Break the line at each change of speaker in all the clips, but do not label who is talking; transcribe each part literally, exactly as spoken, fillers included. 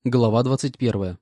Глава двадцать первая.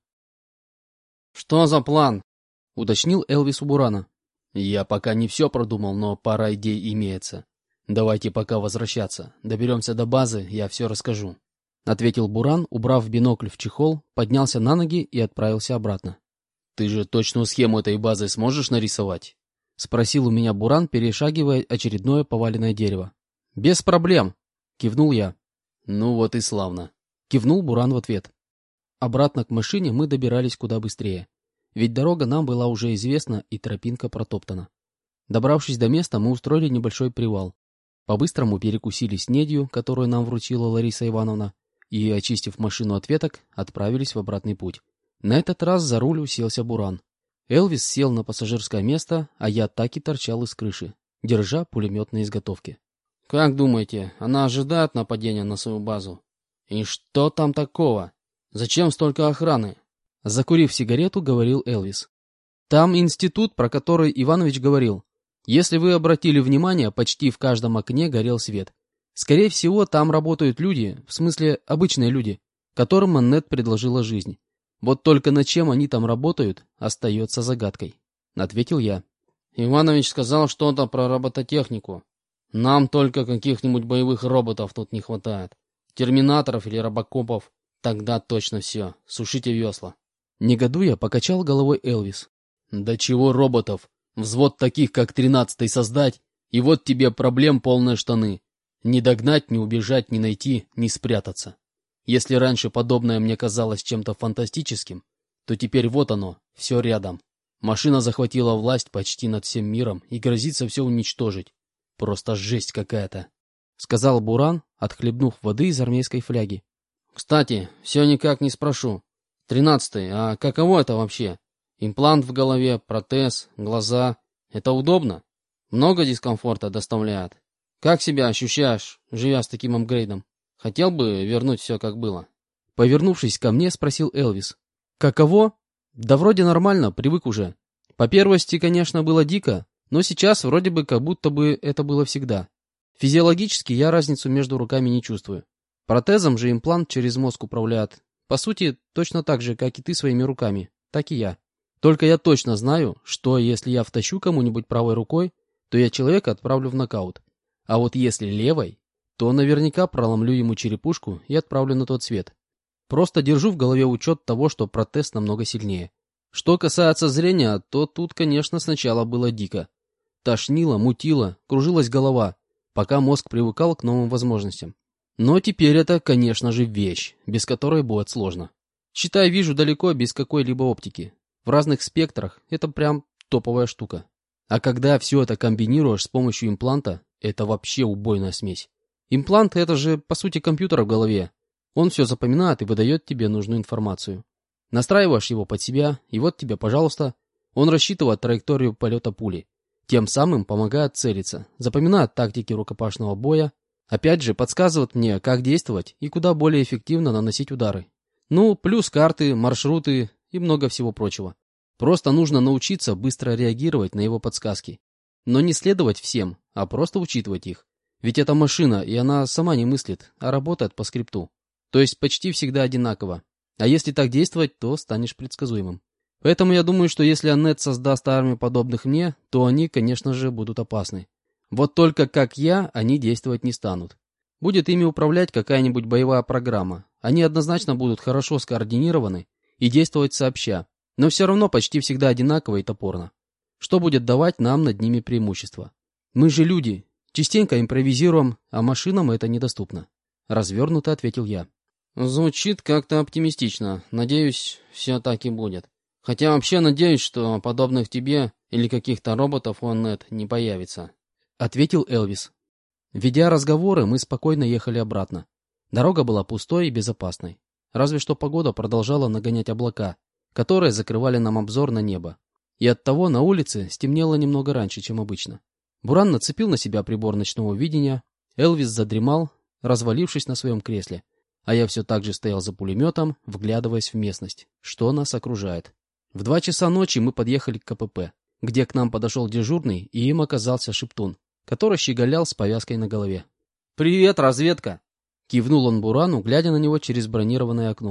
«Что за план?»
— уточнил Элвис у Бурана.
«Я пока не все продумал, но пара идей имеется. Давайте пока возвращаться. Доберемся до базы, я все расскажу»,
— ответил Буран, убрав бинокль в чехол, поднялся на ноги и отправился обратно.
«Ты же точную схему этой базы сможешь нарисовать?»
— спросил у меня Буран, перешагивая очередное поваленное дерево. «Без проблем!» — кивнул я.
«Ну вот и славно!»
— кивнул Буран в ответ. Обратно к машине мы добирались куда быстрее, ведь дорога нам была уже известна и тропинка протоптана. Добравшись до места, мы устроили небольшой привал. По-быстрому перекусили снедью, которую нам вручила Лариса Ивановна, и, очистив машину от веток, отправились в обратный путь. На этот раз за руль уселся Буран. Элвис сел на пассажирское место, а я так и торчал из крыши, держа пулемет на изготовке.
«Как думаете, она ожидает нападения на свою базу? И что там такого? Зачем столько охраны?»
Закурив сигарету, говорил Элвис. «Там институт, про который Иванович говорил. Если вы обратили внимание, почти в каждом окне горел свет. Скорее всего, там работают люди, в смысле обычные люди, которым Аннет предложила жизнь. Вот только над чем они там работают, остается загадкой», — ответил я.
«Иванович сказал что-то про робототехнику. Нам только каких-нибудь боевых роботов тут не хватает. Терминаторов или робокопов. Тогда точно все. Сушите весла».
Негодуя, покачал головой Элвис.
«Да чего роботов? Взвод таких, как тринадцатый, создать, и вот тебе проблем полные штаны. Не догнать, не убежать, не найти, не спрятаться. Если раньше подобное мне казалось чем-то фантастическим, то теперь вот оно, все рядом. Машина захватила власть почти над всем миром и грозится все уничтожить. Просто жесть какая-то», —
сказал Буран, отхлебнув воды из армейской фляги.
«Кстати, все никак не спрошу. Тринадцатый, а каково это вообще? Имплант в голове, протез, глаза. Это удобно? Много дискомфорта доставляет? Как себя ощущаешь, живя с таким апгрейдом? Хотел бы вернуть все как было?»
Повернувшись ко мне, спросил Элвис. «Каково? Да вроде нормально, привык уже. По первости, конечно, было дико, но сейчас вроде бы как будто бы это было всегда. Физиологически я разницу между руками не чувствую. Протезом же имплант через мозг управляет. По сути, точно так же, как и ты своими руками, так и я. Только я точно знаю, что если я втащу кому-нибудь правой рукой, то я человека отправлю в нокаут. А вот если левой, то наверняка проломлю ему черепушку и отправлю на тот свет. Просто держу в голове учет того, что протез намного сильнее. Что касается зрения, то тут, конечно, сначала было дико. Тошнило, мутило, кружилась голова, пока мозг привыкал к новым возможностям. Но теперь это, конечно же, вещь, без которой будет сложно. Считай, вижу далеко без какой-либо оптики. В разных спектрах это прям топовая штука. А когда все это комбинируешь с помощью импланта, это вообще убойная смесь. Имплант — это же, по сути, компьютер в голове. Он все запоминает и выдает тебе нужную информацию. Настраиваешь его под себя, и вот тебе, пожалуйста, он рассчитывает траекторию полета пули. Тем самым помогает целиться, запоминает тактики рукопашного боя, опять же подсказывает мне, как действовать и куда более эффективно наносить удары. Ну, плюс карты, маршруты и много всего прочего. Просто нужно научиться быстро реагировать на его подсказки. Но не следовать всем, а просто учитывать их. Ведь это машина, и она сама не мыслит, а работает по скрипту. То есть почти всегда одинаково. А если так действовать, то станешь предсказуемым. Поэтому я думаю, что если Аннет создаст армию подобных мне, то они, конечно же, будут опасны. Вот только как я, они действовать не станут. Будет ими управлять какая-нибудь боевая программа. Они однозначно будут хорошо скоординированы и действовать сообща, но все равно почти всегда одинаково и топорно. Что будет давать нам над ними преимущество? Мы же люди, частенько импровизируем, а машинам это недоступно. Развернуто ответил я.
«Звучит как-то оптимистично. Надеюсь, все так и будет. Хотя вообще надеюсь, что подобных тебе или каких-то роботов у Аннет не появится»,
— ответил Элвис. Ведя разговоры, мы спокойно ехали обратно. Дорога была пустой и безопасной. Разве что погода продолжала нагонять облака, которые закрывали нам обзор на небо. И оттого на улице стемнело немного раньше, чем обычно. Буран нацепил на себя прибор ночного видения, Элвис задремал, развалившись на своем кресле, а я все так же стоял за пулеметом, вглядываясь в местность, что нас окружает. В два часа ночи мы подъехали к ка пэ пэ, где к нам подошел дежурный, и им оказался Шептун, который щеголял с повязкой на голове.
«Привет, разведка!»
— кивнул он Бурану, глядя на него через бронированное окно.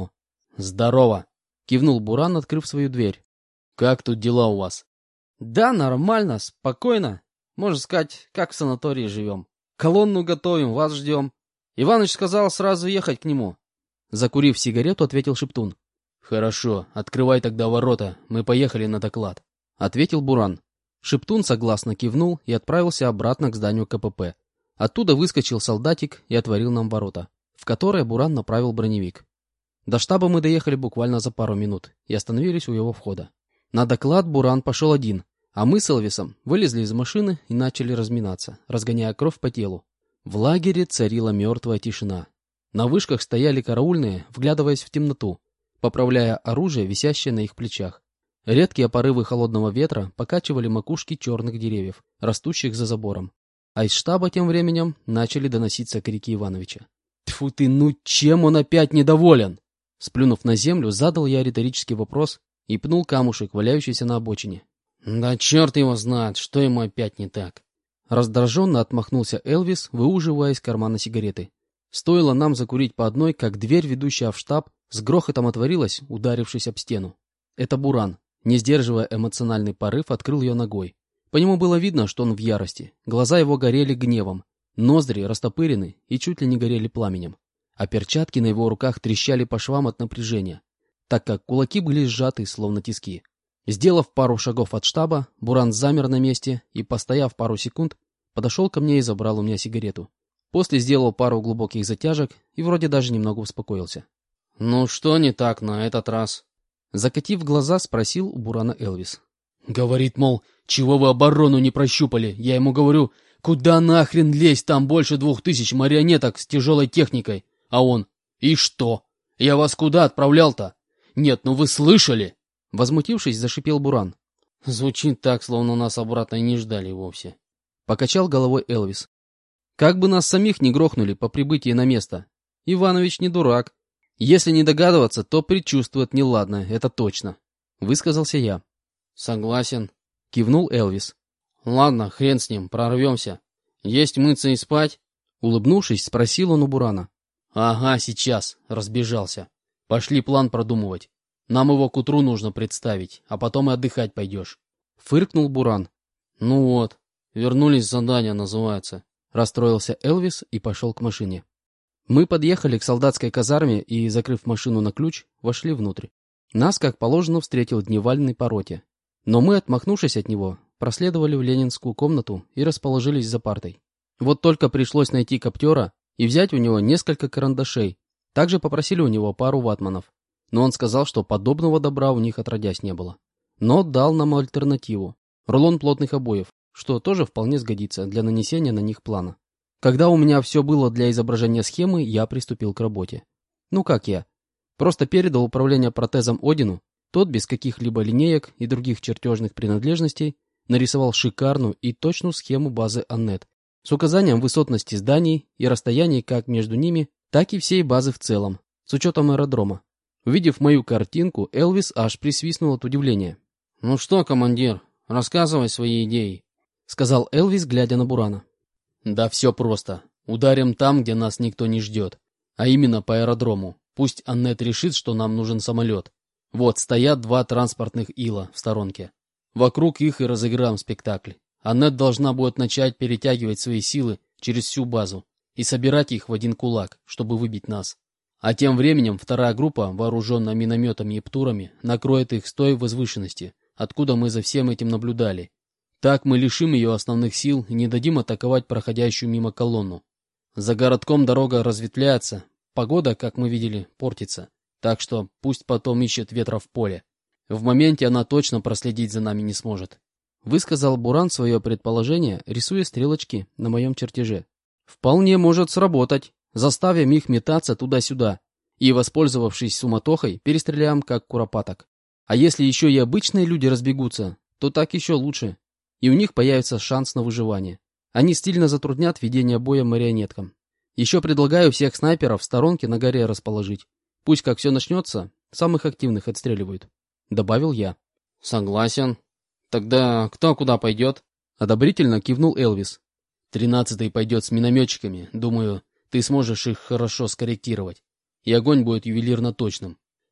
«Здорово!» — кивнул Буран, открыв свою дверь. «Как тут дела у вас?»
Да, нормально, спокойно. Можно сказать, как в санатории живем. Колонну готовим, вас ждем. Иваныч сказал сразу ехать к нему.
Закурив сигарету, ответил Шептун. «Хорошо, открывай тогда ворота, мы поехали на доклад», — ответил Буран. Шептун согласно кивнул и отправился обратно к зданию ка пэ пэ. Оттуда выскочил солдатик и отворил нам ворота, в которые Буран направил броневик. До штаба мы доехали буквально за пару минут и остановились у его входа. На доклад Буран пошел один, а мы с Элвисом вылезли из машины и начали разминаться, разгоняя кровь по телу. В лагере царила мертвая тишина. На вышках стояли караульные, вглядываясь в темноту, поправляя оружие, висящее на их плечах. Редкие порывы холодного ветра покачивали макушки черных деревьев, растущих за забором. А из штаба тем временем начали доноситься крики Ивановича. «Тьфу ты, ну чем он опять недоволен?» Сплюнув на землю, задал я риторический вопрос и пнул камушек, валяющийся на обочине.
«Да черт его знает, что ему опять не так!»
Раздраженно отмахнулся Элвис, выуживая из кармана сигареты. Стоило нам закурить по одной, как дверь, ведущая в штаб, с грохотом отворилась, ударившись об стену. Это Буран, не сдерживая эмоциональный порыв, открыл ее ногой. По нему было видно, что он в ярости. Глаза его горели гневом, ноздри растопырены и чуть ли не горели пламенем. А перчатки на его руках трещали по швам от напряжения, так как кулаки были сжаты, словно тиски. Сделав пару шагов от штаба, Буран замер на месте и, постояв пару секунд, подошел ко мне и забрал у меня сигарету. После сделал пару глубоких затяжек и вроде даже немного успокоился.
«Ну что не так на этот раз?»
Закатив глаза, спросил у Бурана Элвис.
«Говорит, мол, чего вы оборону не прощупали? Я ему говорю, куда нахрен лезть, там больше двух тысяч марионеток с тяжелой техникой. А он, и что? Я вас куда отправлял-то? Нет, ну вы слышали?»
Возмутившись, зашипел Буран.
«Звучит так, словно нас обратно и не ждали вовсе».
Покачал головой Элвис. «Как бы нас самих не грохнули по прибытии на место. Иванович не дурак. Если не догадываться, то предчувствует неладное, это точно», — высказался я.
«Согласен»,
— кивнул Элвис.
«Ладно, хрен с ним, прорвемся. Есть мыться и спать?»
Улыбнувшись, спросил он у Бурана.
«Ага, сейчас», — разбежался. «Пошли план продумывать. Нам его к утру нужно представить, а потом и отдыхать пойдешь».
Фыркнул Буран.
«Ну вот, вернулись с задания, называется».
Расстроился Элвис и пошел к машине. Мы подъехали к солдатской казарме и, закрыв машину на ключ, вошли внутрь. Нас, как положено, встретил дневальный по роте. Но мы, отмахнувшись от него, проследовали в ленинскую комнату и расположились за партой. Вот только пришлось найти коптера и взять у него несколько карандашей. Также попросили у него пару ватманов. Но он сказал, что подобного добра у них отродясь не было. Но дал нам альтернативу – рулон плотных обоев, что тоже вполне сгодится для нанесения на них плана. Когда у меня все было для изображения схемы, я приступил к работе. Ну как я? Просто передал управление протезом Одину, тот без каких-либо линеек и других чертежных принадлежностей нарисовал шикарную и точную схему базы Аннет с указанием высотности зданий и расстояний как между ними, так и всей базы в целом, с учетом аэродрома. Увидев мою картинку, Элвис аж присвистнул от удивления.
«Ну что, командир, рассказывай свои идеи», —
сказал Элвис, глядя на Бурана.
«Да все просто. Ударим там, где нас никто не ждет. А именно по аэродрому. Пусть Аннет решит, что нам нужен самолет. Вот, стоят два транспортных ила в сторонке. Вокруг их и разыграем спектакль. Аннет должна будет начать перетягивать свои силы через всю базу и собирать их в один кулак, чтобы выбить нас. А тем временем вторая группа, вооруженная минометами и птурами, накроет их с той возвышенности, откуда мы за всем этим наблюдали. Так мы лишим ее основных сил и не дадим атаковать проходящую мимо колонну. За городком дорога разветвляется, погода, как мы видели, портится, так что пусть потом ищет ветра в поле. В моменте она точно проследить за нами не сможет».
Высказал Буран свое предположение, рисуя стрелочки на моем чертеже. «Вполне может сработать. Заставим их метаться туда-сюда и, воспользовавшись суматохой, перестреляем как куропаток. А если еще и обычные люди разбегутся, то так еще лучше, и у них появится шанс на выживание. Они стильно затруднят ведение боя марионеткам. Еще предлагаю всех снайперов в сторонке на горе расположить. Пусть как все начнется, самых активных отстреливают», — добавил я.
«Согласен. Тогда кто куда пойдет?»
— одобрительно кивнул Элвис.
«Тринадцатый пойдет с минометчиками. Думаю, ты сможешь их хорошо скорректировать. И огонь будет ювелирно точным.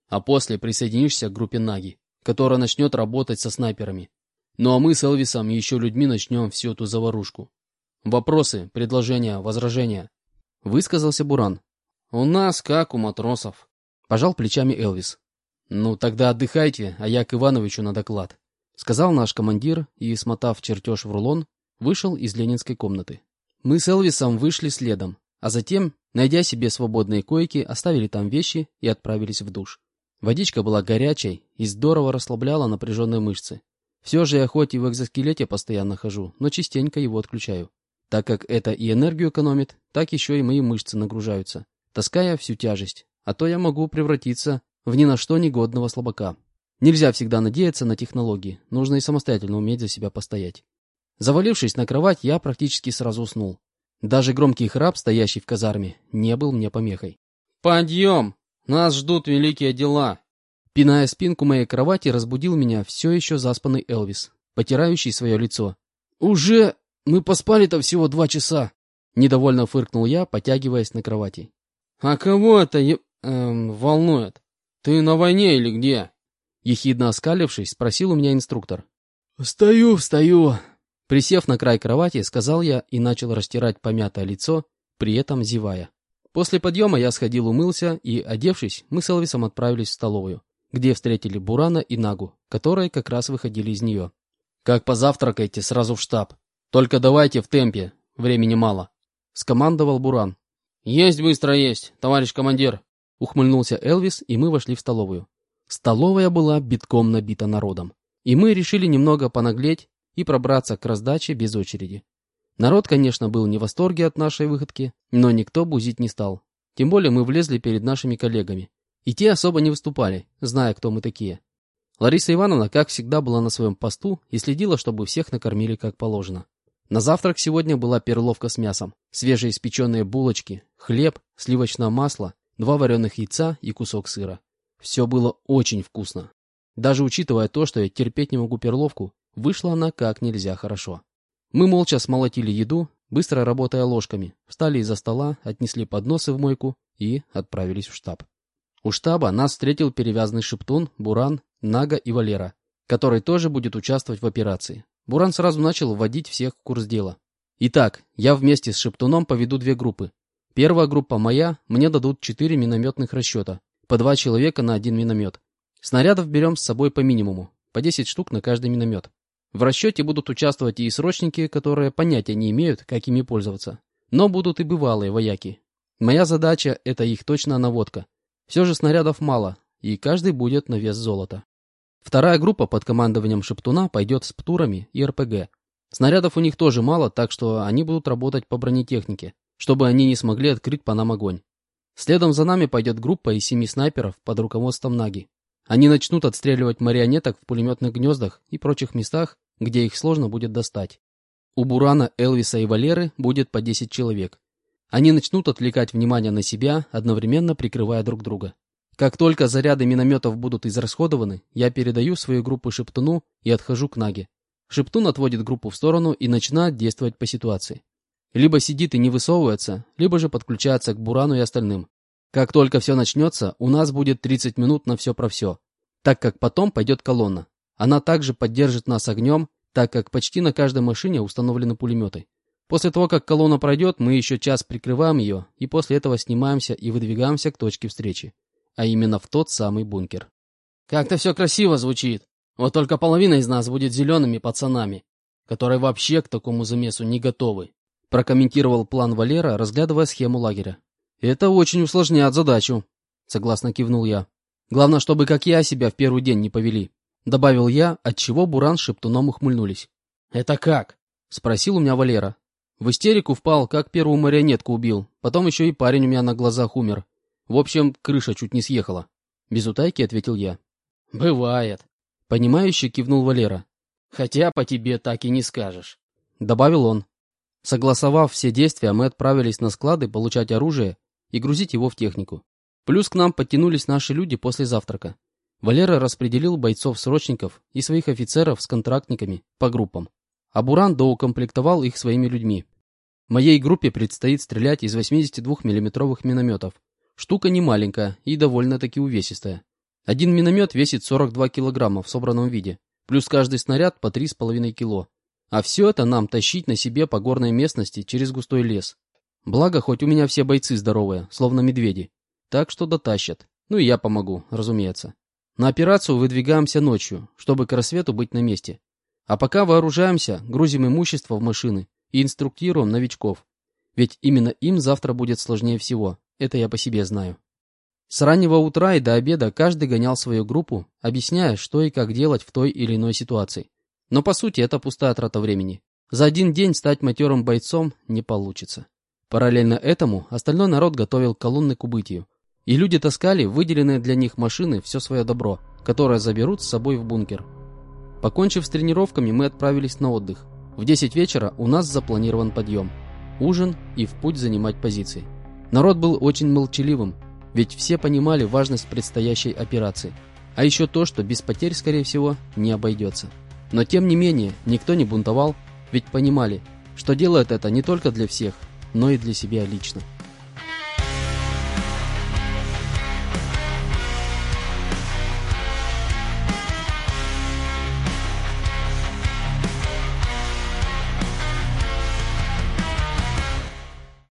а после присоединишься к группе Наги, которая начнет работать со снайперами. Ну а мы с Элвисом и еще людьми начнем всю эту заварушку. Вопросы, предложения, возражения?»
Высказался Буран.
«У нас как у матросов»,
— пожал плечами Элвис.
«Ну тогда отдыхайте, а я к Ивановичу на доклад»,
— сказал наш командир и, смотав чертеж в рулон, вышел из ленинской комнаты. Мы с Элвисом вышли следом, а затем, найдя себе свободные койки, оставили там вещи и отправились в душ. Водичка была горячей и здорово расслабляла напряженные мышцы. Все же я хоть и в экзоскелете постоянно хожу, но частенько его отключаю, так как это и энергию экономит, так еще и мои мышцы нагружаются, таская всю тяжесть, а то я могу превратиться в ни на что негодного слабака. Нельзя всегда надеяться на технологии, нужно и самостоятельно уметь за себя постоять. Завалившись на кровать, я практически сразу уснул. Даже громкий храп, стоящий в казарме, не был мне помехой.
«Подъем! Нас ждут великие дела!»
Пиная спинку моей кровати, разбудил меня все еще заспанный Элвис, потирающий свое лицо.
«Уже? Мы поспали-то всего два часа!»
Недовольно фыркнул я, потягиваясь на кровати.
«А кого это е... эм, волнует? Ты на войне или где?»
Ехидно оскалившись, спросил у меня инструктор.
«Встаю, встаю!»
Присев на край кровати, сказал я и начал растирать помятое лицо, при этом зевая. После подъема я сходил умылся и, одевшись, мы с Элвисом отправились в столовую, где встретили Бурана и Нагу, которые как раз выходили из нее.
«Как позавтракайте, сразу в штаб. Только давайте в темпе, времени мало», —
скомандовал Буран.
«Есть быстро есть, товарищ командир»,
— ухмыльнулся Элвис, и мы вошли в столовую. Столовая была битком набита народом, и мы решили немного понаглеть и пробраться к раздаче без очереди. Народ, конечно, был не в восторге от нашей выходки, но никто бузить не стал. Тем более мы влезли перед нашими коллегами, и те особо не выступали, зная, кто мы такие. Лариса Ивановна, как всегда, была на своем посту и следила, чтобы всех накормили как положено. На завтрак сегодня была перловка с мясом, свежеиспеченные булочки, хлеб, сливочное масло, два вареных яйца и кусок сыра. Все было очень вкусно. Даже учитывая то, что я терпеть не могу перловку, вышла она как нельзя хорошо. Мы молча смолотили еду, быстро работая ложками, встали из-за стола, отнесли подносы в мойку и отправились в штаб. У штаба нас встретил перевязанный Шептун, Буран, Нага и Валера, который тоже будет участвовать в операции. Буран сразу начал вводить всех в курс дела. Итак, я вместе с Шептуном поведу две группы. Первая группа моя, мне дадут четыре минометных расчета, по два человека на один миномет. Снарядов берем с собой по минимуму, по десять штук на каждый миномет. В расчете будут участвовать и срочники, которые понятия не имеют, как ими пользоваться. Но будут и бывалые вояки. Моя задача – это их точная наводка. Все же снарядов мало, и каждый будет на вес золота. Вторая группа под командованием Шептуна пойдет с птурами и эр пэ гэ. Снарядов у них тоже мало, так что они будут работать по бронетехнике, чтобы они не смогли открыть по нам огонь. Следом за нами пойдет группа из семи снайперов под руководством Наги. Они начнут отстреливать марионеток в пулеметных гнездах и прочих местах, где их сложно будет достать. У Бурана, Элвиса и Валеры будет по десять человек. Они начнут отвлекать внимание на себя, одновременно прикрывая друг друга. Как только заряды минометов будут израсходованы, я передаю свою группу Шептуну и отхожу к Наге. Шептун отводит группу в сторону и начинает действовать по ситуации. Либо сидит и не высовывается, либо же подключается к Бурану и остальным. Как только все начнется, у нас будет тридцать минут на все про все, так как потом пойдет колонна. Она также поддержит нас огнем, так как почти на каждой машине установлены пулеметы. После того, как колонна пройдет, мы еще час прикрываем ее, и после этого снимаемся и выдвигаемся к точке встречи, а именно в тот самый бункер.
Как-то все красиво звучит, вот только половина из нас будет зелеными пацанами, которые вообще к такому замесу не готовы,
прокомментировал план Валера, разглядывая схему лагеря. «Это очень усложняет задачу», — согласно кивнул я. «Главное, чтобы как я себя в первый день не повели», — добавил я, отчего Буран с Шептуном ухмыльнулись.
«Это как?»
— спросил у меня Валера. «В истерику впал, как первую марионетку убил, потом еще и парень у меня на глазах умер. В общем, крыша чуть не съехала», — без утайки ответил я.
«Бывает»,
— понимающе кивнул Валера.
«Хотя по тебе так и не скажешь»,
— добавил он. Согласовав все действия, мы отправились на склады получать оружие и грузить его в технику. Плюс к нам подтянулись наши люди после завтрака. Валера распределил бойцов-срочников и своих офицеров с контрактниками по группам, а Буран доукомплектовал их своими людьми. Моей группе предстоит стрелять из восьмидесятидвухмиллиметровых минометов. Штука не маленькая и довольно-таки увесистая. Один миномет весит сорок два килограмма в собранном виде, плюс каждый снаряд по три с половиной кило. А все это нам тащить на себе по горной местности через густой лес. Благо, хоть у меня все бойцы здоровые, словно медведи. Так что дотащат. Ну и я помогу, разумеется. На операцию выдвигаемся ночью, чтобы к рассвету быть на месте. А пока вооружаемся, грузим имущество в машины и инструктируем новичков. Ведь именно им завтра будет сложнее всего, это я по себе знаю. С раннего утра и до обеда каждый гонял свою группу, объясняя, что и как делать в той или иной ситуации. Но по сути это пустая трата времени. За один день стать матерым бойцом не получится. Параллельно этому остальной народ готовил колонны к убытию. И люди таскали в выделенные для них машины все свое добро, которое заберут с собой в бункер. Покончив с тренировками, мы отправились на отдых. В десять вечера у нас запланирован подъем, ужин и в путь занимать позиции. Народ был очень молчаливым, ведь все понимали важность предстоящей операции. А еще то, что без потерь, скорее всего, не обойдется. Но тем не менее, никто не бунтовал, ведь понимали, что делают это не только для всех, но и для себя лично.